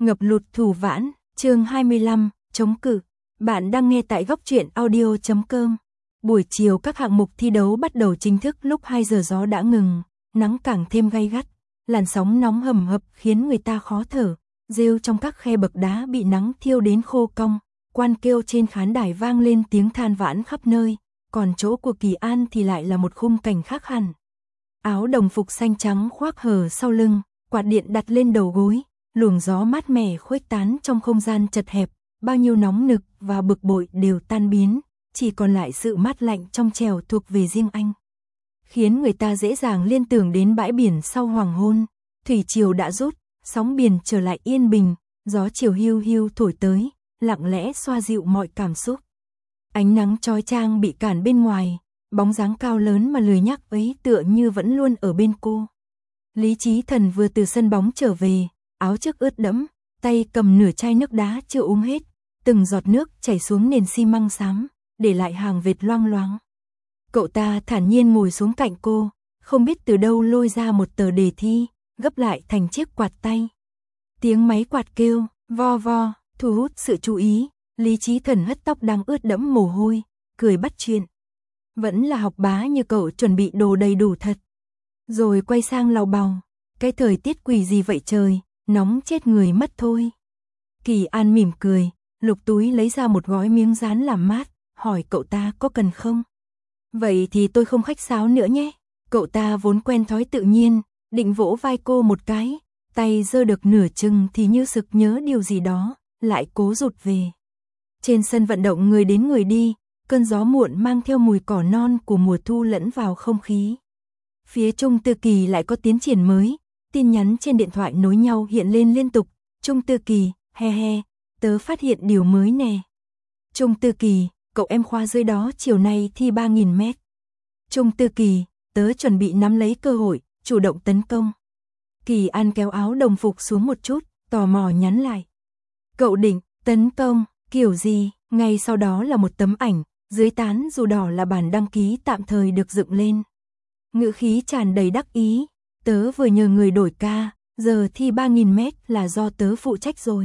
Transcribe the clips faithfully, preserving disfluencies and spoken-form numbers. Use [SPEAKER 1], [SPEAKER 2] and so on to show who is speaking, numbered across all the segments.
[SPEAKER 1] Ngập lụt Thủ Vãn, chương hai mươi lăm, chống cự. Bạn đang nghe tại góc truyện audio chấm com. Buổi chiều các hạng mục thi đấu bắt đầu chính thức lúc hai giờ gió đã ngừng, nắng càng thêm gay gắt, làn sóng nóng hầm hập khiến người ta khó thở, rêu trong các khe bậc đá bị nắng thiêu đến khô cong, quan kêu trên khán đài vang lên tiếng than vãn khắp nơi, còn chỗ của Kỳ An thì lại là một khung cảnh khác hẳn. Áo đồng phục xanh trắng khoác hở sau lưng, quạt điện đặt lên đầu gối, luồng gió mát mẻ khuếch tán trong không gian chật hẹp, bao nhiêu nóng nực và bực bội đều tan biến, chỉ còn lại sự mát lạnh trong trẻo thuộc về riêng anh. Khiến người ta dễ dàng liên tưởng đến bãi biển sau hoàng hôn, thủy triều đã rút, sóng biển trở lại yên bình, gió chiều hiu hiu thổi tới, lặng lẽ xoa dịu mọi cảm xúc. Ánh nắng chói chang bị cản bên ngoài, bóng dáng cao lớn mà lười nhác ấy tựa như vẫn luôn ở bên cô. Lý Chí Thần vừa từ sân bóng trở về, áo trước ướt đẫm, tay cầm nửa chai nước đá chưa uống hết, từng giọt nước chảy xuống nền xi măng xám, để lại hàng vệt loang loáng. Cậu ta thản nhiên ngồi xuống cạnh cô, không biết từ đâu lôi ra một tờ đề thi, gấp lại thành chiếc quạt tay. Tiếng máy quạt kêu, vo vo, thu hút sự chú ý, Lý Chí Thần hất tóc đang ướt đẫm mồ hôi, cười bắt chuyện. Vẫn là học bá như cậu chuẩn bị đồ đầy đủ thật. Rồi quay sang lầu bầu, cái thời tiết quỷ gì vậy trời, nóng chết người mất thôi. Kỳ An mỉm cười, lục túi lấy ra một gói miếng dán làm mát, hỏi cậu ta có cần không. Vậy thì tôi không khách sáo nữa nhé. Cậu ta vốn quen thói tự nhiên, định vỗ vai cô một cái, tay giơ được nửa chừng thì như sực nhớ điều gì đó, lại cố rụt về. Trên sân vận động người đến người đi, cơn gió muộn mang theo mùi cỏ non của mùa thu lẫn vào không khí. Phía Trung Tư Kỳ lại có tiến triển mới, tin nhắn trên điện thoại nối nhau hiện lên liên tục. Trung Tư Kỳ, he he, tớ phát hiện điều mới nè. Trung Tư Kỳ, cậu em khoa dưới đó chiều nay thi ba nghìn mét. Trung Tư Kỳ, tớ chuẩn bị nắm lấy cơ hội, chủ động tấn công. Kỳ An kéo áo đồng phục xuống một chút, tò mò nhắn lại. Cậu định, tấn công, kiểu gì? Ngay sau đó là một tấm ảnh, dưới tán dù đỏ là bản đăng ký tạm thời được dựng lên. Ngữ khí tràn đầy đắc ý, tớ vừa nhờ người đổi ca, giờ thi ba nghìn mét là do tớ phụ trách rồi.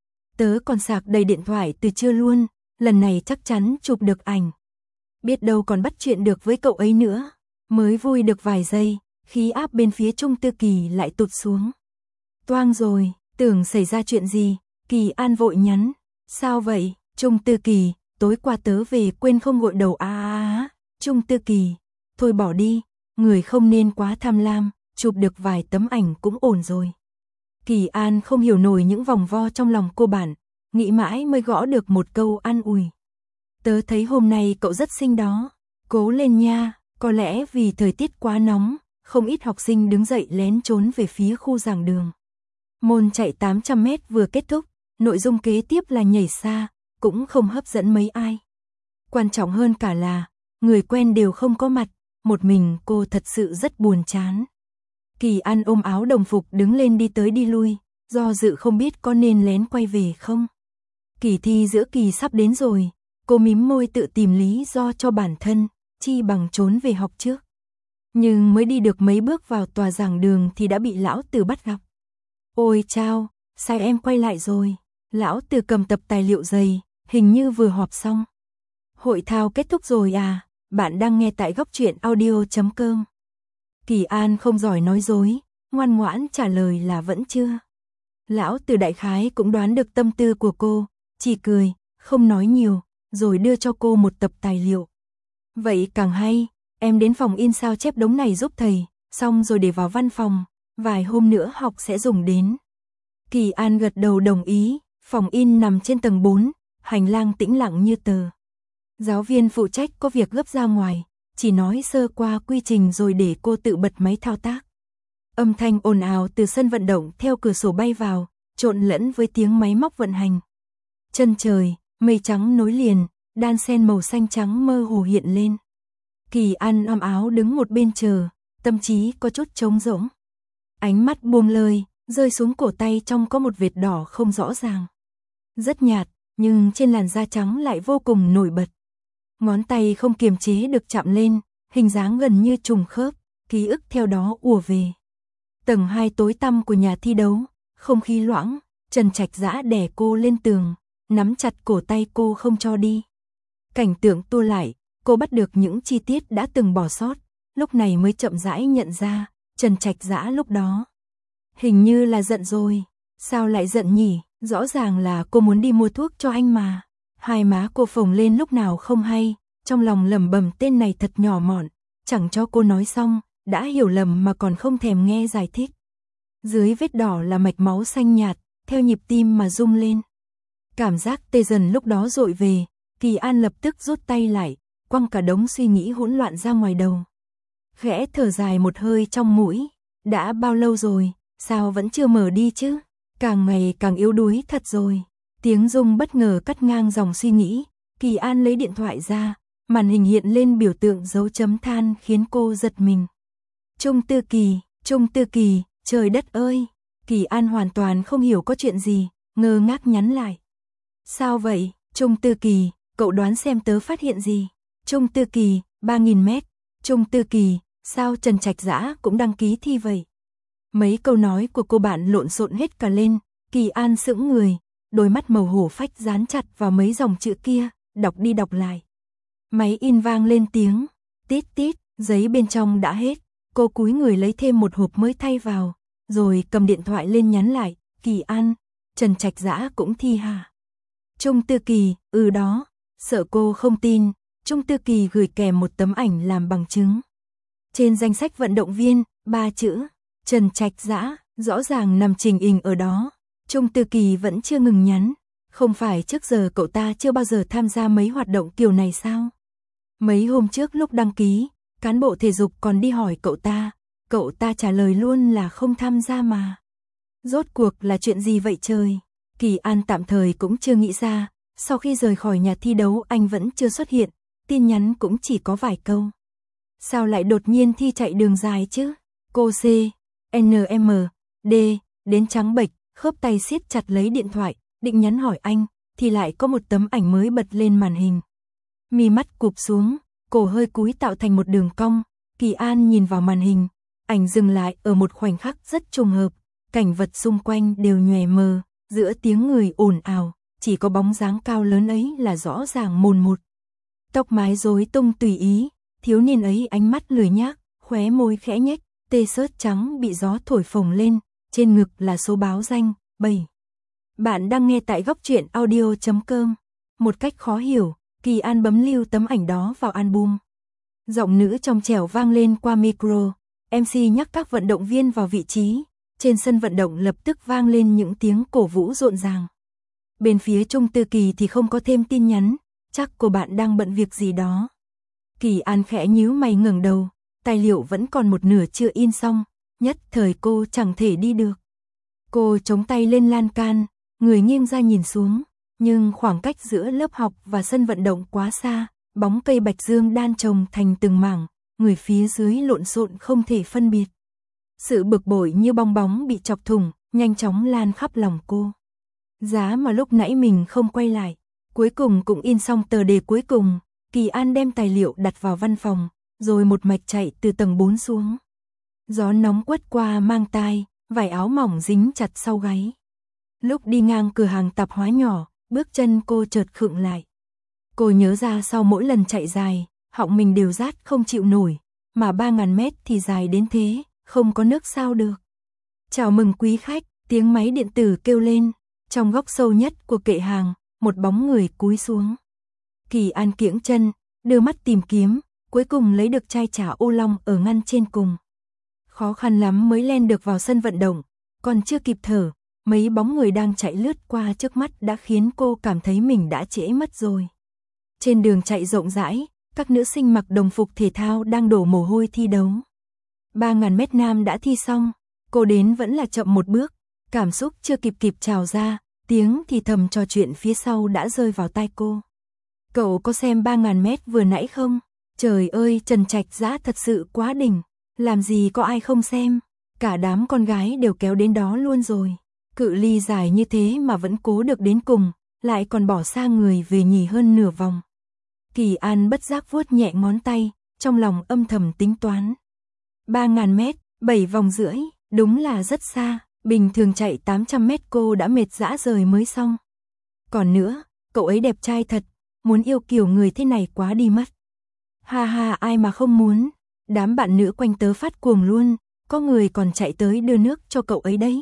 [SPEAKER 1] Tớ còn sạc đầy điện thoại từ trưa luôn, lần này chắc chắn chụp được ảnh. Biết đâu còn bắt chuyện được với cậu ấy nữa. Mới vui được vài giây, khí áp bên phía Trung Tư Kỳ lại tụt xuống. Toang rồi, tưởng xảy ra chuyện gì, Kỳ An vội nhắn. Sao vậy, Trung Tư Kỳ, tối qua tớ về quên không gội đầu à à à. Trung Tư Kỳ, thôi bỏ đi, người không nên quá tham lam, chụp được vài tấm ảnh cũng ổn rồi. Kỳ An không hiểu nổi những vòng vo trong lòng cô bạn, nghĩ mãi mới gõ được một câu an ủi. Tớ thấy hôm nay cậu rất xinh đó, cố lên nha, có lẽ vì thời tiết quá nóng, không ít học sinh đứng dậy lén trốn về phía khu giảng đường. Môn chạy tám trăm mét vừa kết thúc, nội dung kế tiếp là nhảy xa, cũng không hấp dẫn mấy ai. Quan trọng hơn cả là, người quen đều không có mặt, một mình cô thật sự rất buồn chán. Kỳ An ôm áo đồng phục đứng lên đi tới đi lui, do dự không biết có nên lén quay về không. Kỳ thi giữa kỳ sắp đến rồi, cô mím môi tự tìm lý do cho bản thân, chi bằng trốn về học trước. Nhưng mới đi được mấy bước vào tòa giảng đường thì đã bị lão Từ bắt gặp. Ôi chao, sao em quay lại rồi? Lão Từ cầm tập tài liệu dày, hình như vừa họp xong. Hội thao kết thúc rồi à? Bạn đang nghe tại góc truyện audio chấm com. Kỳ An không giỏi nói dối, ngoan ngoãn trả lời là vẫn chưa. Lão Từ đại khái cũng đoán được tâm tư của cô, chỉ cười, không nói nhiều, rồi đưa cho cô một tập tài liệu. Vậy càng hay, em đến phòng in sao chép đống này giúp thầy, xong rồi để vào văn phòng, vài hôm nữa học sẽ dùng đến. Kỳ An gật đầu đồng ý, phòng in nằm trên tầng bốn, hành lang tĩnh lặng như tờ. Giáo viên phụ trách có việc gấp ra ngoài, chỉ nói sơ qua quy trình rồi để cô tự bật máy thao tác. Âm thanh ồn ào từ sân vận động theo cửa sổ bay vào, trộn lẫn với tiếng máy móc vận hành. Chân trời, mây trắng nối liền, đan xen màu xanh trắng mơ hồ hiện lên. Kỳ An ôm áo đứng một bên chờ, tâm trí có chút trống rỗng. Ánh mắt buông lơi, rơi xuống cổ tay trong có một vệt đỏ không rõ ràng. Rất nhạt, nhưng trên làn da trắng lại vô cùng nổi bật. Ngón tay không kiềm chế được chạm lên, hình dáng gần như trùng khớp, ký ức theo đó ùa về. Tầng hai tối tăm của nhà thi đấu, không khí loãng, Trần Trạch Dã đè cô lên tường, nắm chặt cổ tay cô không cho đi. Cảnh tượng tua lại, cô bắt được những chi tiết đã từng bỏ sót, lúc này mới chậm rãi nhận ra, Trần Trạch Dã lúc đó hình như là giận rồi. Sao lại giận nhỉ? Rõ ràng là cô muốn đi mua thuốc cho anh mà. Hai má cô phồng lên lúc nào không hay, trong lòng lẩm bẩm tên này thật nhỏ mọn, chẳng cho cô nói xong, đã hiểu lầm mà còn không thèm nghe giải thích. Dưới vết đỏ là mạch máu xanh nhạt, theo nhịp tim mà rung lên. Cảm giác tê dần lúc đó dội về, Kỳ An lập tức rút tay lại, quăng cả đống suy nghĩ hỗn loạn ra ngoài đầu. Khẽ thở dài một hơi trong mũi, đã bao lâu rồi, sao vẫn chưa mở đi chứ? Càng ngày càng yếu đuối thật rồi. Tiếng rung bất ngờ cắt ngang dòng suy nghĩ, Kỳ An lấy điện thoại ra, màn hình hiện lên biểu tượng dấu chấm than khiến cô giật mình. Trung Tư Kỳ, Trung Tư Kỳ, trời đất ơi! Kỳ An hoàn toàn không hiểu có chuyện gì, ngơ ngác nhắn lại. Sao vậy, Trung Tư Kỳ, cậu đoán xem tớ phát hiện gì? Trung Tư Kỳ, ba nghìn mét. Trung Tư Kỳ, sao Trần Trạch Dã cũng đăng ký thi vậy? Mấy câu nói của cô bạn lộn xộn hết cả lên, Kỳ An sững người, đôi mắt màu hổ phách dán chặt vào mấy dòng chữ kia, đọc đi đọc lại. Máy in vang lên tiếng, tít tít, giấy bên trong đã hết, cô cúi người lấy thêm một hộp mới thay vào, rồi cầm điện thoại lên nhắn lại, Kỳ An, Trần Trạch Dã cũng thi hả? Trung Tư Kỳ, ừ đó, sợ cô không tin, Trung Tư Kỳ gửi kèm một tấm ảnh làm bằng chứng. Trên danh sách vận động viên, ba chữ, Trần Trạch Dã, rõ ràng nằm trình hình ở đó. Trung Tư Kỳ vẫn chưa ngừng nhắn, không phải trước giờ cậu ta chưa bao giờ tham gia mấy hoạt động kiểu này sao? Mấy hôm trước lúc đăng ký, cán bộ thể dục còn đi hỏi cậu ta, cậu ta trả lời luôn là không tham gia mà. Rốt cuộc là chuyện gì vậy trời? Kỳ An tạm thời cũng chưa nghĩ ra, sau khi rời khỏi nhà thi đấu anh vẫn chưa xuất hiện, tin nhắn cũng chỉ có vài câu. Sao lại đột nhiên thi chạy đường dài chứ? Cô C, N M, D, đến trắng bệch, khớp tay siết chặt lấy điện thoại, định nhắn hỏi anh, thì lại có một tấm ảnh mới bật lên màn hình. Mi mắt cụp xuống, cổ hơi cúi tạo thành một đường cong, Kỳ An nhìn vào màn hình, ảnh dừng lại ở một khoảnh khắc rất trùng hợp, cảnh vật xung quanh đều nhòe mờ, giữa tiếng người ồn ào, chỉ có bóng dáng cao lớn ấy là rõ ràng mồn một. Tóc mái rối tung tùy ý, thiếu niên ấy ánh mắt lười nhác, khóe môi khẽ nhếch, tê xớt trắng bị gió thổi phồng lên, trên ngực là số báo danh, bảy. Bạn đang nghe tại góc truyện audio chấm com. Một cách khó hiểu, Kỳ An bấm lưu tấm ảnh đó vào album. Giọng nữ trong trẻo vang lên qua micro, em xê nhắc các vận động viên vào vị trí, trên sân vận động lập tức vang lên những tiếng cổ vũ rộn ràng. Bên phía Trung Tư Kỳ thì không có thêm tin nhắn, chắc cô bạn đang bận việc gì đó. Kỳ An khẽ nhíu mày ngẩng đầu, tài liệu vẫn còn một nửa chưa in xong, nhất thời cô chẳng thể đi được. Cô chống tay lên lan can, người nghiêng ra nhìn xuống, nhưng khoảng cách giữa lớp học và sân vận động quá xa, bóng cây bạch dương đan chồng thành từng mảng, người phía dưới lộn xộn không thể phân biệt. Sự bực bội như bong bóng bị chọc thủng, nhanh chóng lan khắp lòng cô. Giá mà lúc nãy mình không quay lại, cuối cùng cũng in xong tờ đề cuối cùng, Kỳ An đem tài liệu đặt vào văn phòng, rồi một mạch chạy từ tầng bốn xuống. Gió nóng quất qua mang tai, vải áo mỏng dính chặt sau gáy. Lúc đi ngang cửa hàng tạp hóa nhỏ, bước chân cô chợt khựng lại. Cô nhớ ra sau mỗi lần chạy dài, họng mình đều rát không chịu nổi, mà ba ngàn mét thì dài đến thế, không có nước sao được. Chào mừng quý khách, tiếng máy điện tử kêu lên, trong góc sâu nhất của kệ hàng, một bóng người cúi xuống. Kỳ An kiễng chân, đưa mắt tìm kiếm, cuối cùng lấy được chai trà ô long ở ngăn trên cùng. Khó khăn lắm mới len được vào sân vận động, còn chưa kịp thở, mấy bóng người đang chạy lướt qua trước mắt đã khiến cô cảm thấy mình đã trễ mất rồi. Trên đường chạy rộng rãi, các nữ sinh mặc đồng phục thể thao đang đổ mồ hôi thi đấu. ba ngàn mét nam đã thi xong, cô đến vẫn là chậm một bước, cảm xúc chưa kịp kịp trào ra, tiếng thì thầm trò chuyện phía sau đã rơi vào tai cô. Cậu có xem ba ngàn mét vừa nãy không? Trời ơi, Trần Trạch Dã thật sự quá đỉnh, làm gì có ai không xem, cả đám con gái đều kéo đến đó luôn rồi. Cự ly dài như thế mà vẫn cố được đến cùng, lại còn bỏ xa người về nhì hơn nửa vòng. Kỳ An bất giác vuốt nhẹ ngón tay, trong lòng âm thầm tính toán. ba ngàn mét, bảy vòng rưỡi, đúng là rất xa, Bình thường chạy tám trăm mét cô đã mệt rã rời mới xong. Còn nữa, cậu ấy đẹp trai thật, muốn yêu kiểu người thế này quá đi mất. Ha ha, ai mà không muốn, đám bạn nữ quanh tớ phát cuồng luôn, có người còn chạy tới đưa nước cho cậu ấy đấy.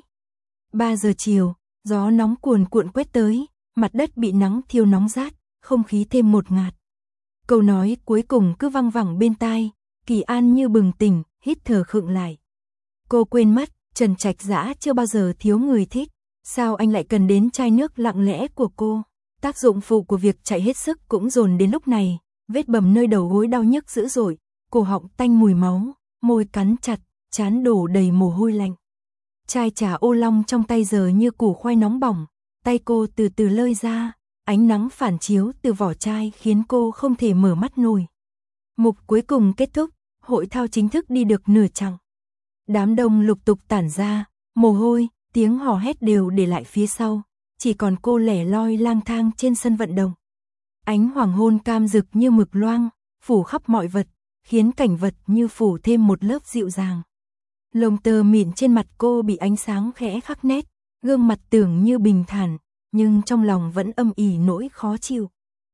[SPEAKER 1] ba giờ chiều, gió nóng cuồn cuộn quét tới, mặt đất bị nắng thiêu nóng rát, không khí thêm một ngạt. Câu nói cuối cùng cứ văng vẳng bên tai, Kỳ An như bừng tỉnh, hít thở khựng lại. Cô quên mất, Trần Trạch Dã chưa bao giờ thiếu người thích, sao anh lại cần đến chai nước lặng lẽ của cô? Tác dụng phụ của việc chạy hết sức cũng dồn đến lúc này, vết bầm nơi đầu gối đau nhức dữ dội, cổ họng tanh mùi máu, môi cắn chặt, trán đổ đầy mồ hôi lạnh. Chai trà ô long trong tay giờ như củ khoai nóng bỏng, tay cô từ từ lơi ra, ánh nắng phản chiếu từ vỏ chai khiến cô không thể mở mắt nổi. Mục cuối cùng kết thúc, hội thao chính thức đi được nửa chặng. Đám đông lục tục tản ra, mồ hôi, tiếng hò hét đều để lại phía sau, chỉ còn cô lẻ loi lang thang trên sân vận động. Ánh hoàng hôn cam rực như mực loang, phủ khắp mọi vật, khiến cảnh vật như phủ thêm một lớp dịu dàng. Lông tơ mịn trên mặt cô bị ánh sáng khẽ khắc nét, gương mặt tưởng như bình thản, nhưng trong lòng vẫn âm ỉ nỗi khó chịu.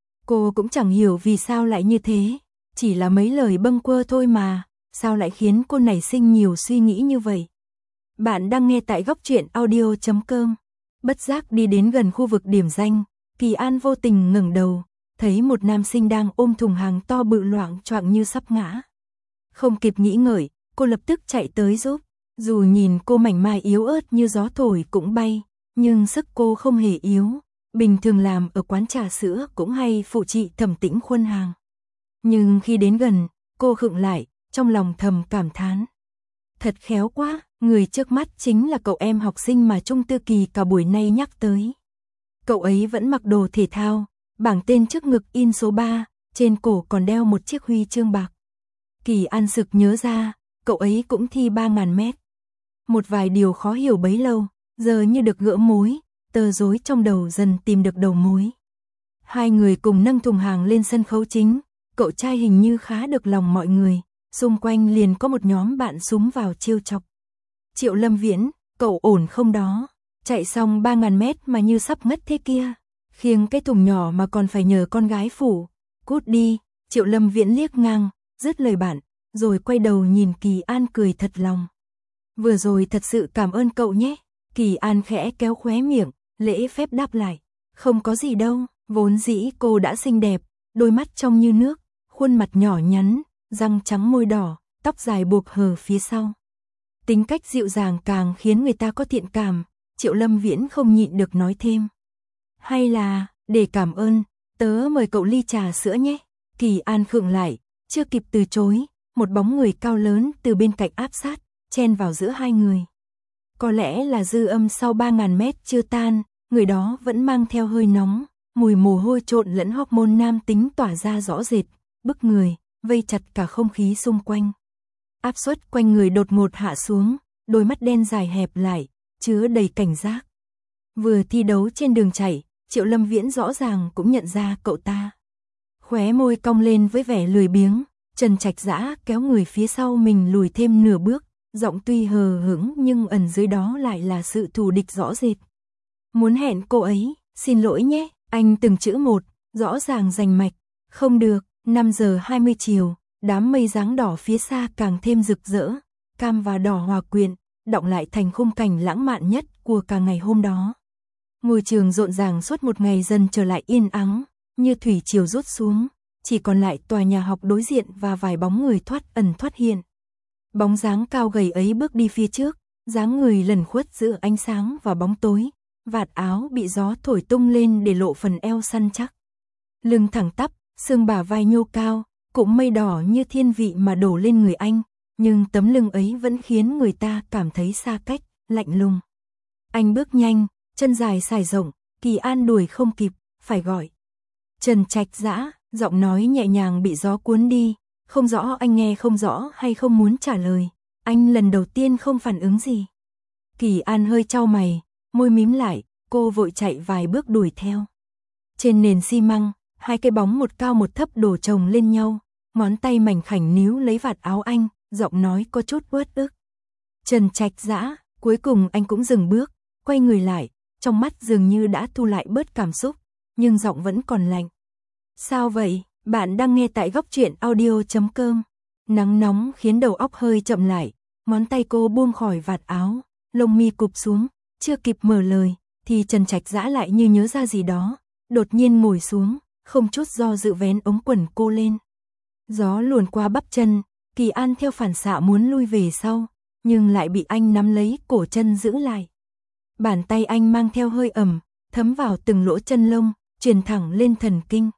[SPEAKER 1] Cô cũng chẳng hiểu vì sao lại như thế, chỉ là mấy lời bâng quơ thôi mà, sao lại khiến cô nảy sinh nhiều suy nghĩ như vậy. Bạn đang nghe tại góc truyện audio chấm com. Bất giác đi đến gần khu vực điểm danh, Kỳ An vô tình ngẩng đầu, thấy một nam sinh đang ôm thùng hàng to bự loạng choạng như sắp ngã. Không kịp nghĩ ngợi, cô lập tức chạy tới giúp. Dù nhìn cô mảnh mai yếu ớt như gió thổi cũng bay, nhưng sức cô không hề yếu. Bình thường làm ở quán trà sữa cũng hay phụ chị Thẩm Tĩnh khuân hàng. Nhưng khi đến gần, cô khựng lại, trong lòng thầm cảm thán. Thật khéo quá, người trước mắt chính là cậu em học sinh mà Trung Tư Kỳ cả buổi nay nhắc tới. Cậu ấy vẫn mặc đồ thể thao, bảng tên trước ngực in số ba, trên cổ còn đeo một chiếc huy chương bạc. Kỳ An sực nhớ ra, cậu ấy cũng thi ba nghìn mét. Một vài điều khó hiểu bấy lâu, giờ như được gỡ mối, tơ rối trong đầu dần tìm được đầu mối. Hai người cùng nâng thùng hàng lên sân khấu chính, cậu trai hình như khá được lòng mọi người, xung quanh liền có một nhóm bạn xúm vào trêu chọc. Triệu Lâm Viễn, cậu ổn không đó? Chạy xong ba nghìn mét mà như sắp ngất thế kia, khiêng cái thùng nhỏ mà còn phải nhờ con gái phủ. Cút đi, Triệu Lâm Viễn liếc ngang, dứt lời bạn, rồi quay đầu nhìn Kỳ An cười thật lòng. Vừa rồi thật sự cảm ơn cậu nhé. Kỳ An khẽ kéo khóe miệng, lễ phép đáp lại. Không có gì đâu, vốn dĩ cô đã xinh đẹp, đôi mắt trong như nước, khuôn mặt nhỏ nhắn, răng trắng môi đỏ, tóc dài buộc hờ phía sau. Tính cách dịu dàng càng khiến người ta có thiện cảm, Triệu Lâm Viễn không nhịn được nói thêm. Hay là, để cảm ơn, tớ mời cậu ly trà sữa nhé. Kỳ An khựng lại, chưa kịp từ chối, một bóng người cao lớn từ bên cạnh áp sát, chen vào giữa hai người. Có lẽ là dư âm sau ba nghìn mét chưa tan, người đó vẫn mang theo hơi nóng, mùi mồ hôi trộn lẫn hormone nam tính tỏa ra rõ rệt, bức người, vây chặt cả không khí xung quanh. Áp suất quanh người đột ngột hạ xuống, đôi mắt đen dài hẹp lại, chứa đầy cảnh giác. Vừa thi đấu trên đường chạy, Triệu Lâm Viễn rõ ràng cũng nhận ra cậu ta. Khóe môi cong lên với vẻ lười biếng, Trần Trạch Dã kéo người phía sau mình lùi thêm nửa bước, giọng tuy hờ hững nhưng ẩn dưới đó lại là sự thù địch rõ rệt. Muốn hẹn cô ấy, xin lỗi nhé, anh từng chữ một, rõ ràng rành mạch. Không được, năm giờ hai mươi chiều, đám mây dáng đỏ phía xa càng thêm rực rỡ, cam và đỏ hòa quyện, đọng lại thành khung cảnh lãng mạn nhất của cả ngày hôm đó. Ngôi trường rộn ràng suốt một ngày dần trở lại yên ắng, như thủy triều rút xuống, chỉ còn lại tòa nhà học đối diện và vài bóng người thoát ẩn thoát hiện. Bóng dáng cao gầy ấy bước đi phía trước, dáng người lẩn khuất giữa ánh sáng và bóng tối, vạt áo bị gió thổi tung lên để lộ phần eo săn chắc. Lưng thẳng tắp, xương bả vai nhô cao, cũng mây đỏ như thiên vị mà đổ lên người anh, nhưng tấm lưng ấy vẫn khiến người ta cảm thấy xa cách, lạnh lùng. Anh bước nhanh, chân dài sải rộng, Kỳ An đuổi không kịp, phải gọi. Trần Trạch Dã, giọng nói nhẹ nhàng bị gió cuốn đi, không rõ anh nghe không rõ hay không muốn trả lời, anh lần đầu tiên không phản ứng gì. Kỳ An hơi chau mày, môi mím lại, cô vội chạy vài bước đuổi theo. Trên nền xi măng, hai cái bóng một cao một thấp đổ chồng lên nhau, ngón tay mảnh khảnh níu lấy vạt áo anh, giọng nói có chút uất ức. Trần Trạch Dã, Cuối cùng anh cũng dừng bước, quay người lại, trong mắt dường như đã thu lại bớt cảm xúc, nhưng giọng vẫn còn lạnh. Sao vậy? Bạn đang nghe tại góc truyện audio chấm com. Nắng nóng khiến đầu óc hơi chậm lại, ngón tay cô buông khỏi vạt áo, lông mi cụp xuống, chưa kịp mở lời, thì Trần Trạch Dã lại như nhớ ra gì đó, đột nhiên ngồi xuống, không chút do dự vén ống quần cô lên. Gió luồn qua bắp chân, Kỳ An theo phản xạ muốn lui về sau, nhưng lại bị anh nắm lấy cổ chân giữ lại. Bàn tay anh mang theo hơi ẩm, thấm vào từng lỗ chân lông, truyền thẳng lên thần kinh.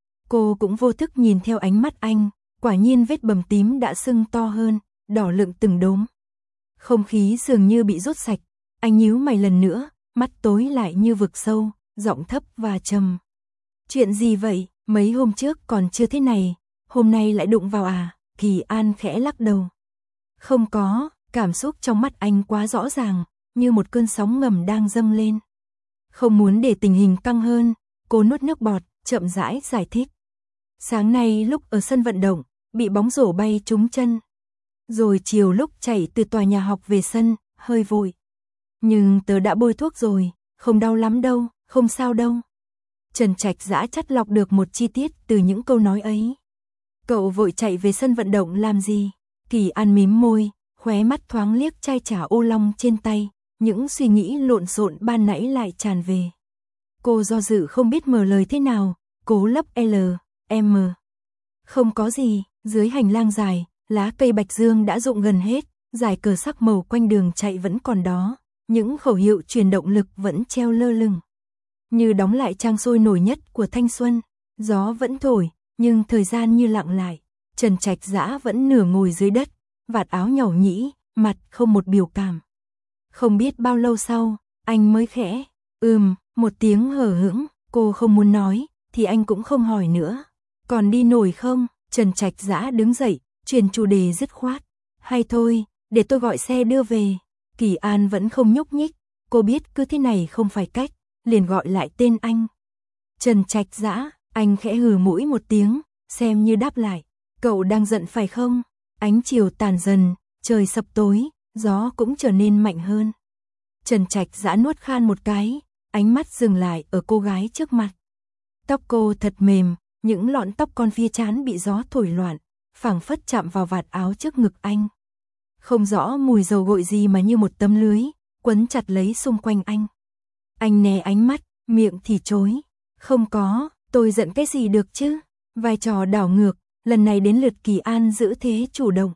[SPEAKER 1] Cô cũng vô thức nhìn theo ánh mắt anh, quả nhiên vết bầm tím đã sưng to hơn, đỏ lựng từng đốm. Không khí dường như bị rút sạch, anh nhíu mày lần nữa, mắt tối lại như vực sâu, giọng thấp và trầm. Chuyện gì vậy, mấy hôm trước còn chưa thế này, hôm nay lại đụng vào à? Kỳ An khẽ lắc đầu. Không có, cảm xúc trong mắt anh quá rõ ràng, như một cơn sóng ngầm đang dâng lên. Không muốn để tình hình căng hơn, cô nuốt nước bọt, chậm rãi giải thích. Sáng nay lúc ở sân vận động, bị bóng rổ bay trúng chân. Rồi chiều lúc chạy từ tòa nhà học về sân, hơi vội. Nhưng tớ đã bôi thuốc rồi, không đau lắm đâu, không sao đâu. Trần Trạch Dã chắt lọc được một chi tiết từ những câu nói ấy. Cậu vội chạy về sân vận động làm gì? Kỳ An mím môi, khóe mắt thoáng liếc chai trà ô long trên tay, những suy nghĩ lộn xộn ban nãy lại tràn về. Cô do dự không biết mở lời thế nào, cố lấp L, M. Không có gì, dưới hành lang dài, lá cây bạch dương đã rụng gần hết, dải cờ sắc màu quanh đường chạy vẫn còn đó, những khẩu hiệu truyền động lực vẫn treo lơ lửng. Như đóng lại trang sôi nổi nhất của thanh xuân, gió vẫn thổi, nhưng thời gian như lặng lại. Trần Trạch Dã vẫn nửa ngồi dưới đất, vạt áo nhàu nhĩ, mặt không một biểu cảm. Không biết bao lâu sau, anh mới khẽ, ừm, một tiếng hờ hững, cô không muốn nói, thì anh cũng không hỏi nữa. Còn đi nổi không? Trần Trạch Dã đứng dậy, chuyển chủ đề dứt khoát. Hay thôi, để tôi gọi xe đưa về. Kỳ An vẫn không nhúc nhích, cô biết cứ thế này không phải cách, liền gọi lại tên anh. Trần Trạch Dã, anh khẽ hừ mũi một tiếng, xem như đáp lại. Cậu đang giận phải không? Ánh chiều tàn dần, trời sập tối, gió cũng trở nên mạnh hơn. Trần Trạch Dã nuốt khan một cái, ánh mắt dừng lại ở cô gái trước mặt. Tóc cô thật mềm, những lọn tóc con phía trán bị gió thổi loạn, phảng phất chạm vào vạt áo trước ngực anh. Không rõ mùi dầu gội gì mà như một tấm lưới, quấn chặt lấy xung quanh anh. Anh né ánh mắt, miệng thì chối. Không có, tôi giận cái gì được chứ? Vai trò đảo ngược, lần này đến lượt Kỳ An giữ thế chủ động.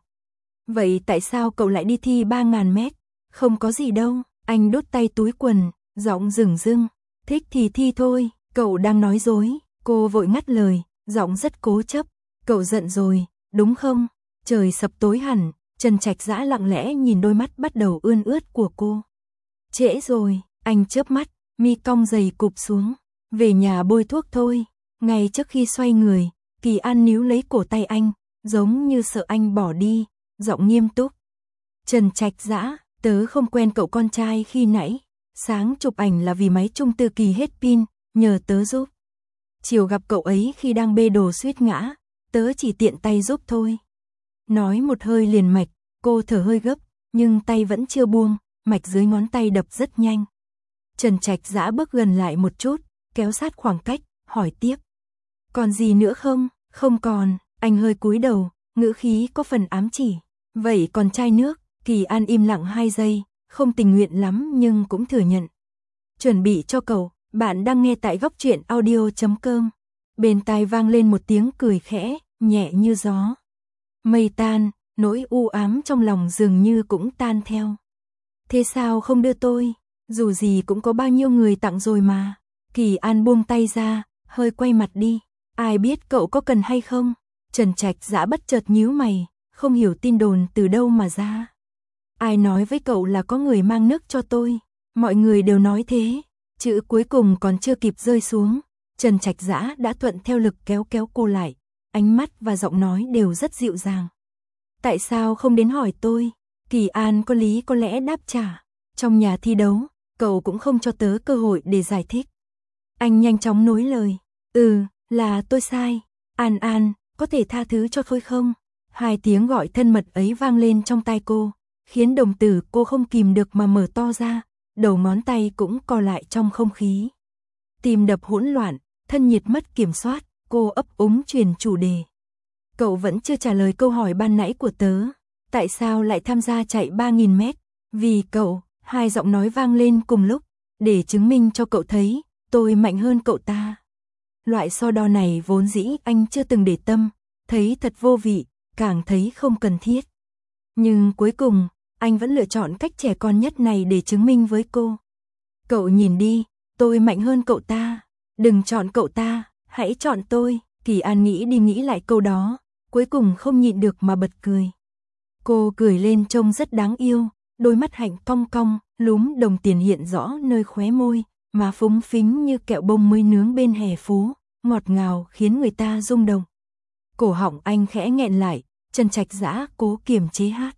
[SPEAKER 1] Vậy tại sao cậu lại đi thi ba ngàn mét? Không có gì đâu, anh đút tay túi quần, giọng rừng rưng. Thích thì thi thôi, cậu đang nói dối. Cô vội ngắt lời, giọng rất cố chấp. Cậu giận rồi, đúng không? Trời sập tối hẳn, Trần Trạch Dã lặng lẽ nhìn đôi mắt bắt đầu ươn ướt của cô. Trễ rồi, anh chớp mắt, mi cong dày cụp xuống. Về nhà bôi thuốc thôi. Ngay trước khi xoay người, Kỳ An níu lấy cổ tay anh, giống như sợ anh bỏ đi, giọng nghiêm túc. Trần Trạch Dã, tớ không quen cậu con trai khi nãy. Sáng chụp ảnh là vì máy Trung Tư Kỳ hết pin, nhờ tớ giúp. Chiều gặp cậu ấy khi đang bê đồ suýt ngã, tớ chỉ tiện tay giúp thôi. Nói một hơi liền mạch, cô thở hơi gấp, nhưng tay vẫn chưa buông, mạch dưới ngón tay đập rất nhanh. Trần Trạch Dã bước gần lại một chút, kéo sát khoảng cách, hỏi tiếp. Còn gì nữa không? Không còn, anh hơi cúi đầu, ngữ khí có phần ám chỉ. Vậy còn chai nước? Kỳ An im lặng hai giây, không tình nguyện lắm nhưng cũng thừa nhận. Chuẩn bị cho cậu, bạn đang nghe tại góc truyện audio chấm com. Bên tai vang lên một tiếng cười khẽ, nhẹ như gió. Mây tan, nỗi u ám trong lòng dường như cũng tan theo. Thế sao không đưa tôi? Dù gì cũng có bao nhiêu người tặng rồi mà. Kỳ An buông tay ra, hơi quay mặt đi. Ai biết cậu có cần hay không? Trần Trạch Dã bất chợt nhíu mày, không hiểu tin đồn từ đâu mà ra. Ai nói với cậu là có người mang nước cho tôi? Mọi người đều nói thế. Chữ cuối cùng còn chưa kịp rơi xuống, Trần Trạch Dã đã thuận theo lực kéo kéo cô lại. Ánh mắt và giọng nói đều rất dịu dàng. Tại sao không đến hỏi tôi? Kỳ An có lý có lẽ đáp trả. Trong nhà thi đấu, cậu cũng không cho tớ cơ hội để giải thích. Anh nhanh chóng nối lời. Ừ, là tôi sai. An An, có thể tha thứ cho tôi không? Hai tiếng gọi thân mật ấy vang lên trong tai cô, khiến đồng tử cô không kìm được mà mở to ra, đầu ngón tay cũng co lại trong không khí. Tim đập hỗn loạn, thân nhiệt mất kiểm soát, cô ấp úng truyền chủ đề. Cậu vẫn chưa trả lời câu hỏi ban nãy của tớ. Tại sao lại tham gia chạy ba nghìn mét? Vì cậu, hai giọng nói vang lên cùng lúc, để chứng minh cho cậu thấy, tôi mạnh hơn cậu ta. Loại so đo này vốn dĩ anh chưa từng để tâm, thấy thật vô vị, càng thấy không cần thiết. Nhưng cuối cùng, anh vẫn lựa chọn cách trẻ con nhất này để chứng minh với cô. Cậu nhìn đi, tôi mạnh hơn cậu ta. Đừng chọn cậu ta, hãy chọn tôi. Kỳ An nghĩ đi nghĩ lại câu đó, cuối cùng không nhịn được mà bật cười. Cô cười lên trông rất đáng yêu, đôi mắt hạnh cong cong, lúm đồng tiền hiện rõ nơi khóe môi, má phúng phính như kẹo bông mới nướng bên hè phố, ngọt ngào khiến người ta rung động. Cổ họng anh khẽ nghẹn lại, Trần Trạch Dã cố kiềm chế hát.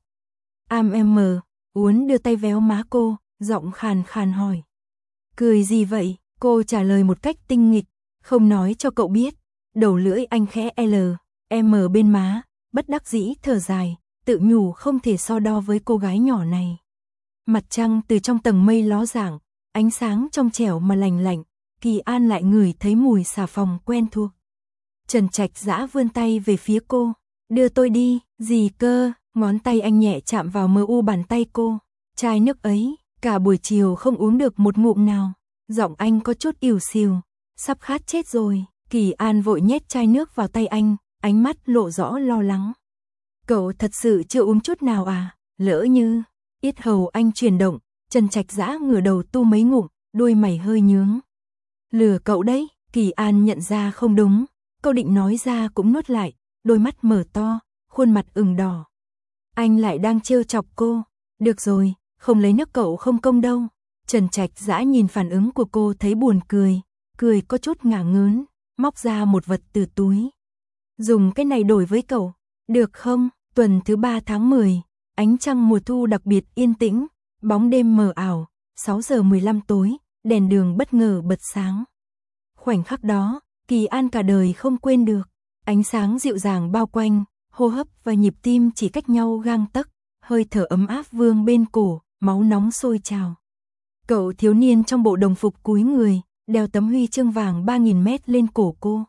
[SPEAKER 1] Am em mờ, Uốn đưa tay véo má cô, giọng khàn khàn hỏi. Cười gì vậy? Cô trả lời một cách tinh nghịch, không nói cho cậu biết. Đầu lưỡi anh khẽ L, M bên má, bất đắc dĩ thở dài, tự nhủ không thể so đo với cô gái nhỏ này. Mặt trăng từ trong tầng mây ló dạng, ánh sáng trong trẻo mà lành lạnh, Kỳ An lại ngửi thấy mùi xà phòng quen thuộc. Trần Trạch Dã vươn tay về phía cô, đưa tôi đi, gì cơ? Ngón tay anh nhẹ chạm vào mờ u bàn tay cô. Chai nước ấy, cả buổi chiều không uống được một ngụm nào. Giọng anh có chút ỉu xìu, sắp khát chết rồi. Kỳ An vội nhét chai nước vào tay anh, ánh mắt lộ rõ lo lắng. Cậu thật sự chưa uống chút nào à? Lỡ như... Yết hầu anh chuyển động, Trần Trạch Dã ngửa đầu tu mấy ngụm, đôi mày hơi nhướng. Lừa cậu đấy. Kỳ An nhận ra không đúng, câu định nói ra cũng nuốt lại, đôi mắt mở to, khuôn mặt ửng đỏ. Anh lại đang trêu chọc cô. Được rồi, không lấy nước cậu không công đâu. Trần Trạch Dã nhìn phản ứng của cô thấy buồn cười, cười có chút ngả ngớn, móc ra một vật từ túi. Dùng cái này đổi với cậu, được không? Tuần thứ ba tháng mười, ánh trăng mùa thu đặc biệt yên tĩnh, bóng đêm mờ ảo, sáu giờ mười lăm tối, đèn đường bất ngờ bật sáng. Khoảnh khắc đó, Kỳ An cả đời không quên được, ánh sáng dịu dàng bao quanh, hô hấp và nhịp tim chỉ cách nhau gang tấc, hơi thở ấm áp vương bên cổ, máu nóng sôi trào. Cậu thiếu niên trong bộ đồng phục cúi người, đeo tấm huy chương vàng ba nghìn mét lên cổ cô.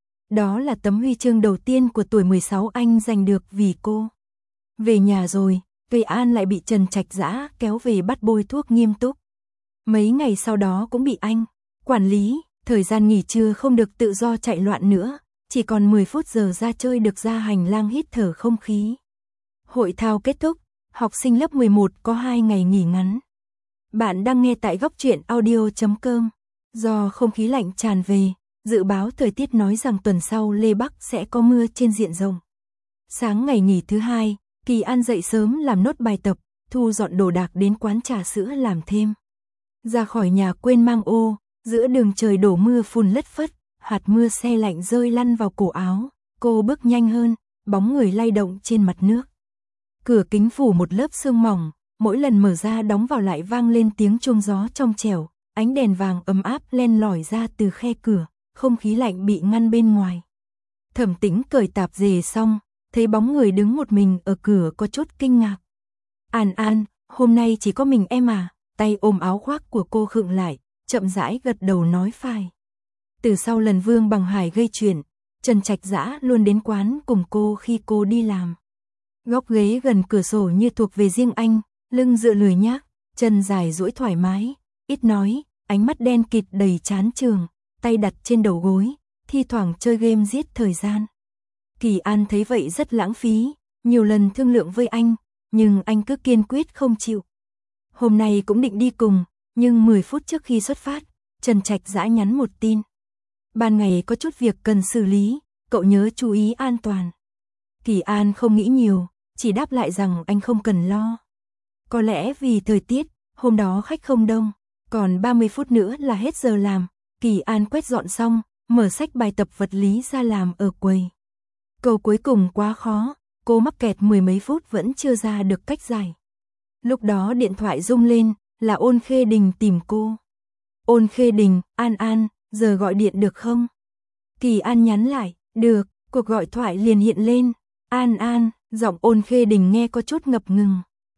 [SPEAKER 1] Đó là tấm huy chương đầu tiên của tuổi mười sáu anh giành được vì cô. Về nhà rồi, Kỳ An lại bị Trần Trạch Dã kéo về bắt bôi thuốc nghiêm túc. Mấy ngày sau đó cũng bị anh quản lý, thời gian nghỉ trưa không được tự do chạy loạn nữa, chỉ còn mười phút giờ ra chơi được ra hành lang hít thở không khí. Hội thao kết thúc, học sinh lớp mười một có hai ngày nghỉ ngắn. Bạn đang nghe tại góc truyện audio chấm com. Do không khí lạnh tràn về, dự báo thời tiết nói rằng tuần sau Lê Bắc sẽ có mưa trên diện rộng. Sáng ngày nghỉ thứ hai, Kỳ An dậy sớm làm nốt bài tập, thu dọn đồ đạc đến quán trà sữa làm thêm. Ra khỏi nhà quên mang ô, giữa đường trời đổ mưa phùn lất phất, hạt mưa se lạnh rơi lăn vào cổ áo, cô bước nhanh hơn, bóng người lay động trên mặt nước. Cửa kính phủ một lớp sương mỏng, mỗi lần mở ra đóng vào lại vang lên tiếng chuông gió trong trẻo, ánh đèn vàng ấm áp len lỏi ra từ khe cửa, không khí lạnh bị ngăn bên ngoài. Thẩm Tĩnh cởi tạp dề xong, thấy bóng người đứng một mình ở cửa có chút kinh ngạc. An An, hôm nay chỉ có mình em à? Tay ôm áo khoác của cô khựng lại, chậm rãi gật đầu nói phải. Từ sau lần Vương Bằng Hải gây chuyện, Trần Trạch Dã luôn đến quán cùng cô khi cô đi làm. Góc ghế gần cửa sổ như thuộc về riêng anh, lưng dựa lười nhác, chân dài duỗi thoải mái, ít nói, ánh mắt đen kịt đầy chán chường, tay đặt trên đầu gối, thi thoảng chơi game giết thời gian. Kỳ An thấy vậy rất lãng phí, nhiều lần thương lượng với anh, nhưng anh cứ kiên quyết không chịu. Hôm nay cũng định đi cùng, nhưng mười phút trước khi xuất phát, Trần Trạch Dã nhắn một tin. Ban ngày có chút việc cần xử lý, cậu nhớ chú ý an toàn. Kỳ An không nghĩ nhiều, chỉ đáp lại rằng anh không cần lo. Có lẽ vì thời tiết, hôm đó khách không đông, còn ba mươi phút nữa là hết giờ làm. Kỳ An quét dọn xong, mở sách bài tập vật lý ra làm ở quầy. Câu cuối cùng quá khó, cô mắc kẹt mười mấy phút vẫn chưa ra được cách giải. Lúc đó điện thoại rung lên, là Ôn Khê Đình tìm cô. Ôn Khê Đình, An An, giờ gọi điện được không? Kỳ An nhắn lại, được, cuộc gọi thoại liền hiện lên. An An, giọng Ôn Khê Đình nghe có chút ngập ngừng.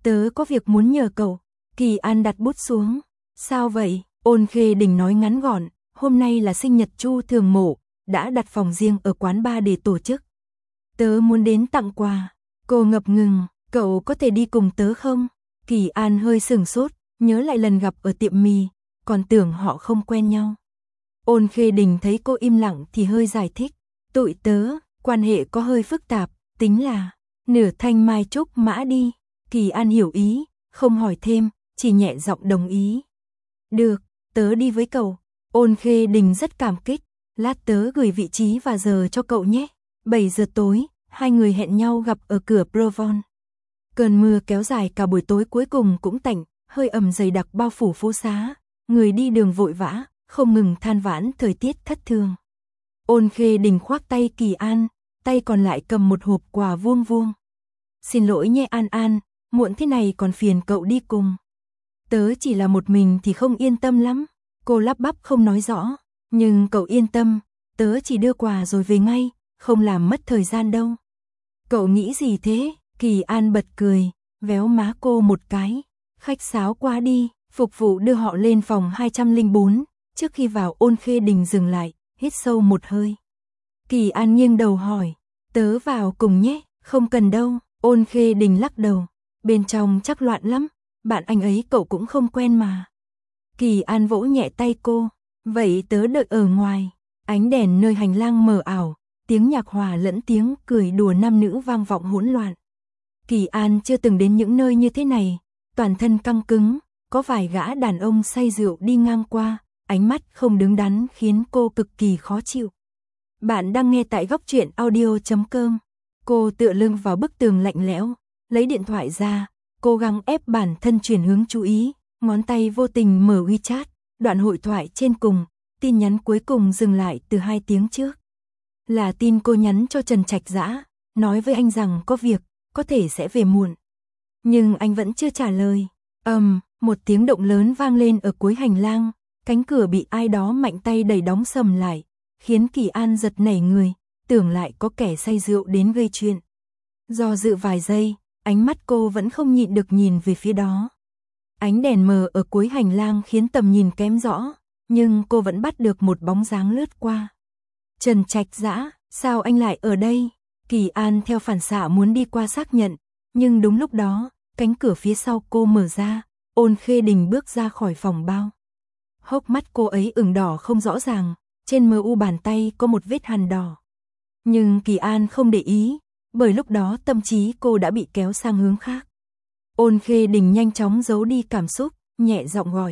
[SPEAKER 1] Tớ có việc muốn nhờ cậu. Kỳ An đặt bút xuống. Sao vậy? Ôn Khê Đình nói ngắn gọn, hôm nay là sinh nhật Chu Thường Mộ, đã đặt phòng riêng ở quán bar để tổ chức. Tớ muốn đến tặng quà. Cô ngập ngừng, cậu có thể đi cùng tớ không? Kỳ An hơi sửng sốt, nhớ lại lần gặp ở tiệm mì, còn tưởng họ không quen nhau. Ôn Khê Đình thấy cô im lặng thì hơi giải thích. Tụi tớ, quan hệ có hơi phức tạp, tính là nửa thanh mai trúc mã đi. Kỳ An hiểu ý, không hỏi thêm, chỉ nhẹ giọng đồng ý. Được, tớ đi với cậu. Ôn Khê Đình rất cảm kích. Lát tớ gửi vị trí và giờ cho cậu nhé. bảy giờ tối, hai người hẹn nhau gặp ở cửa Provence. Cơn mưa kéo dài cả buổi tối cuối cùng cũng tạnh, hơi ẩm dày đặc bao phủ phố xá. Người đi đường vội vã, không ngừng than vãn thời tiết thất thường. Ôn Khê Đình khoác tay Kỳ An, tay còn lại cầm một hộp quà vuông vuông. Xin lỗi nhé An An, muộn thế này còn phiền cậu đi cùng. Tớ chỉ là một mình thì không yên tâm lắm. Cô lắp bắp không nói rõ, nhưng cậu yên tâm, tớ chỉ đưa quà rồi về ngay, không làm mất thời gian đâu. Cậu nghĩ gì thế? Kỳ An bật cười, véo má cô một cái. Khách sáo quá đi. Phục vụ đưa họ lên phòng hai không không bốn, trước khi vào Ôn Khê Đình dừng lại, hít sâu một hơi. Kỳ An nghiêng đầu hỏi, tớ vào cùng nhé, không cần đâu. Ôn Khê Đình lắc đầu, bên trong chắc loạn lắm, bạn anh ấy cậu cũng không quen mà. Kỳ An vỗ nhẹ tay cô, vậy tớ đợi ở ngoài. Ánh đèn nơi hành lang mờ ảo, tiếng nhạc hòa lẫn tiếng cười đùa nam nữ vang vọng hỗn loạn. Kỳ An chưa từng đến những nơi như thế này, toàn thân căng cứng, có vài gã đàn ông say rượu đi ngang qua, ánh mắt không đứng đắn khiến cô cực kỳ khó chịu. Bạn đang nghe tại góc truyện audio chấm com. Cô tựa lưng vào bức tường lạnh lẽo, lấy điện thoại ra, cố gắng ép bản thân chuyển hướng chú ý, ngón tay vô tình mở WeChat, đoạn hội thoại trên cùng, tin nhắn cuối cùng dừng lại từ hai tiếng trước. Là tin cô nhắn cho Trần Trạch Dã, nói với anh rằng có việc, có thể sẽ về muộn. Nhưng anh vẫn chưa trả lời. Ầm, um, một tiếng động lớn vang lên ở cuối hành lang, cánh cửa bị ai đó mạnh tay đẩy đóng sầm lại, khiến Kỳ An giật nảy người, tưởng lại có kẻ say rượu đến gây chuyện. Do dự vài giây, ánh mắt cô vẫn không nhịn được nhìn về phía đó. Ánh đèn mờ ở cuối hành lang khiến tầm nhìn kém rõ, nhưng cô vẫn bắt được một bóng dáng lướt qua. Trần Trạch Dã, sao anh lại ở đây? Kỳ An theo phản xạ muốn đi qua xác nhận, nhưng đúng lúc đó, cánh cửa phía sau cô mở ra, Ôn Khê Đình bước ra khỏi phòng bao. Hốc mắt cô ấy ửng đỏ không rõ ràng, trên mờ u bàn tay có một vết hằn đỏ. Nhưng Kỳ An không để ý, bởi lúc đó tâm trí cô đã bị kéo sang hướng khác. Ôn Khê Đình nhanh chóng giấu đi cảm xúc, nhẹ giọng gọi.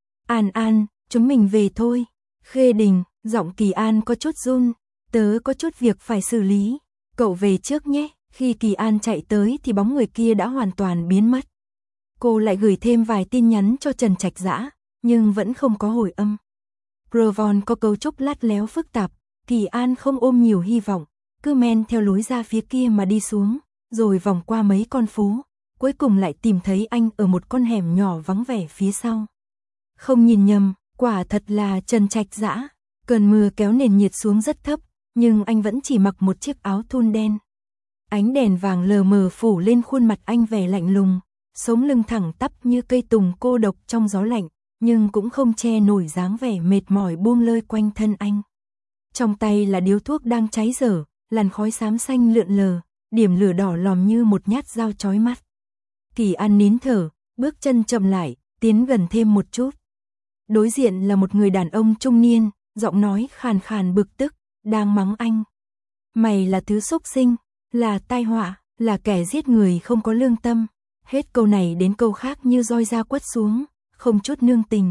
[SPEAKER 1] An An, chúng mình về thôi. Khê Đình, giọng Kỳ An có chút run, tớ có chút việc phải xử lý, cậu về trước nhé. Khi Kỳ An chạy tới thì bóng người kia đã hoàn toàn biến mất. Cô lại gửi thêm vài tin nhắn cho Trần Trạch Dã, nhưng vẫn không có hồi âm. Provence có cấu trúc lắt léo phức tạp, Kỳ An không ôm nhiều hy vọng, cứ men theo lối ra phía kia mà đi xuống, rồi vòng qua mấy con phố, cuối cùng lại tìm thấy anh ở một con hẻm nhỏ vắng vẻ phía sau. Không nhìn nhầm, quả thật là Trần Trạch Dã. Cơn mưa kéo nền nhiệt xuống rất thấp, nhưng anh vẫn chỉ mặc một chiếc áo thun đen. Ánh đèn vàng lờ mờ phủ lên khuôn mặt anh vẻ lạnh lùng, sống lưng thẳng tắp như cây tùng cô độc trong gió lạnh, nhưng cũng không che nổi dáng vẻ mệt mỏi buông lơi quanh thân anh. Trong tay là điếu thuốc đang cháy dở, làn khói xám xanh lượn lờ, điểm lửa đỏ lòm như một nhát dao chói mắt. Kỳ An nín thở, bước chân chậm lại, tiến gần thêm một chút. Đối diện là một người đàn ông trung niên, giọng nói khàn khàn bực tức, đang mắng anh. Mày là thứ xúc sinh, là tai họa, là kẻ giết người không có lương tâm. Hết câu này đến câu khác như roi da quất xuống, không chút nương tình.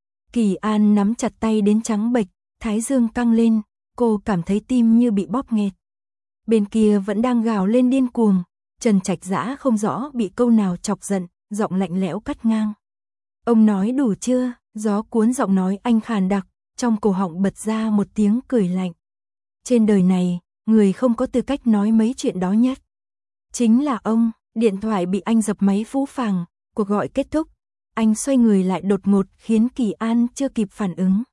[SPEAKER 1] Kỳ An nắm chặt tay đến trắng bệch, thái dương căng lên, cô cảm thấy tim như bị bóp nghẹt. Bên kia vẫn đang gào lên điên cuồng, Trần Trạch Dã không rõ bị câu nào chọc giận, giọng lạnh lẽo cắt ngang. Ông nói đủ chưa? Gió cuốn giọng nói anh khàn đặc, trong cổ họng bật ra một tiếng cười lạnh. Trên đời này, người không có tư cách nói mấy chuyện đó nhất chính là ông. Điện thoại bị anh dập máy phũ phàng, cuộc gọi kết thúc. Anh xoay người lại đột ngột khiến Kỳ An chưa kịp phản ứng.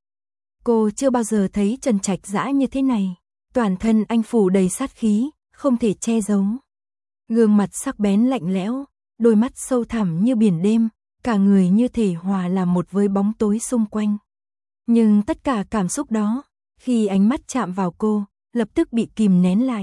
[SPEAKER 1] Cô chưa bao giờ thấy Trần Trạch Dã như thế này. Toàn thân anh phủ đầy sát khí, không thể che giấu. Gương mặt sắc bén lạnh lẽo, đôi mắt sâu thẳm như biển đêm, cả người như thể hòa làm một với bóng tối xung quanh. Nhưng tất cả cảm xúc đó, khi ánh mắt chạm vào cô, lập tức bị kìm nén lại.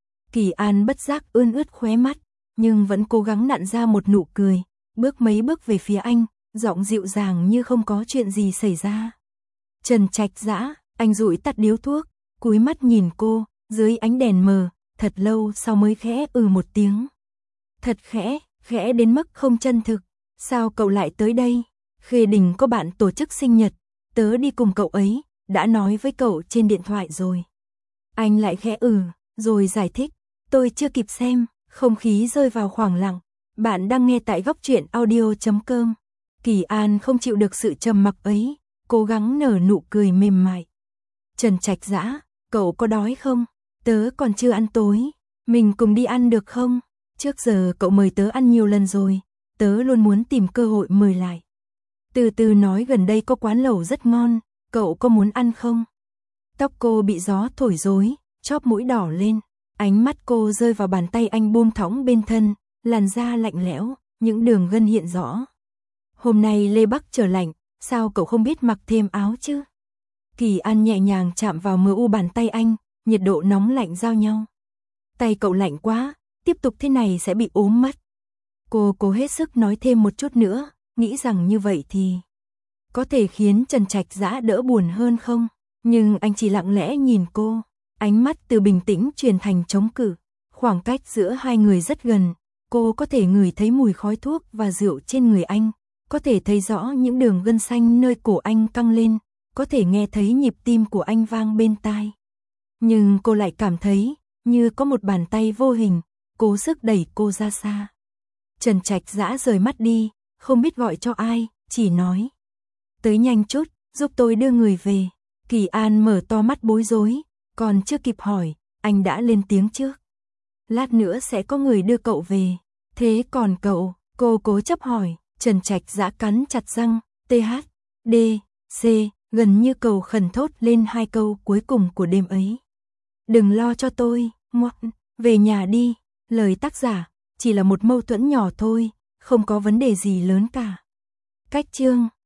[SPEAKER 1] Kỳ An bất giác ươn ướt khóe mắt, nhưng vẫn cố gắng nặn ra một nụ cười, bước mấy bước về phía anh, giọng dịu dàng như không có chuyện gì xảy ra. Trần Trạch Dã, anh dụi tắt điếu thuốc, cúi mắt nhìn cô, dưới ánh đèn mờ, thật lâu sau mới khẽ ừ một tiếng. Thật khẽ, khẽ đến mức không chân thực. Sao cậu lại tới đây? Khê Đình có bạn tổ chức sinh nhật, tớ đi cùng cậu ấy, đã nói với cậu trên điện thoại rồi. Anh lại khẽ ừ, rồi giải thích, tôi chưa kịp xem, không khí rơi vào khoảng lặng. Bạn đang nghe tại góc truyện audio chấm com. Kỳ An không chịu được sự trầm mặc ấy, cố gắng nở nụ cười mềm mại. Trần Trạch Dã, cậu có đói không? Tớ còn chưa ăn tối, mình cùng đi ăn được không? Trước giờ cậu mời tớ ăn nhiều lần rồi, tớ luôn muốn tìm cơ hội mời lại. Từ từ nói gần đây có quán lẩu rất ngon, cậu có muốn ăn không? Tóc cô bị gió thổi rối, chóp mũi đỏ lên, ánh mắt cô rơi vào bàn tay anh buông thõng bên thân, làn da lạnh lẽo, những đường gân hiện rõ. Hôm nay Lê Bắc trở lạnh, sao cậu không biết mặc thêm áo chứ? Kỳ An nhẹ nhàng chạm vào mờ u bàn tay anh, nhiệt độ nóng lạnh giao nhau. Tay cậu lạnh quá, tiếp tục thế này sẽ bị ốm mất. Cô cố hết sức nói thêm một chút nữa, nghĩ rằng như vậy thì có thể khiến Trần Trạch Dã đỡ buồn hơn không? Nhưng anh chỉ lặng lẽ nhìn cô, ánh mắt từ bình tĩnh chuyển thành chống cự. Khoảng cách giữa hai người rất gần, cô có thể ngửi thấy mùi khói thuốc và rượu trên người anh, có thể thấy rõ những đường gân xanh nơi cổ anh căng lên, có thể nghe thấy nhịp tim của anh vang bên tai. Nhưng cô lại cảm thấy như có một bàn tay vô hình, cố sức đẩy cô ra xa. Trần Trạch Dã rời mắt đi, không biết gọi cho ai, chỉ nói. Tới nhanh chút, giúp tôi đưa người về. Kỳ An mở to mắt bối rối, còn chưa kịp hỏi, anh đã lên tiếng trước. Lát nữa sẽ có người đưa cậu về. Thế còn cậu, cô cố chấp hỏi. Trần Trạch Dã cắn chặt răng, T H, D, C, gần như cầu khẩn thốt lên hai câu cuối cùng của đêm ấy. Đừng lo cho tôi, ngoắc, về nhà đi. Lời tác giả, chỉ là một mâu thuẫn nhỏ thôi, không có vấn đề gì lớn cả. Cách chương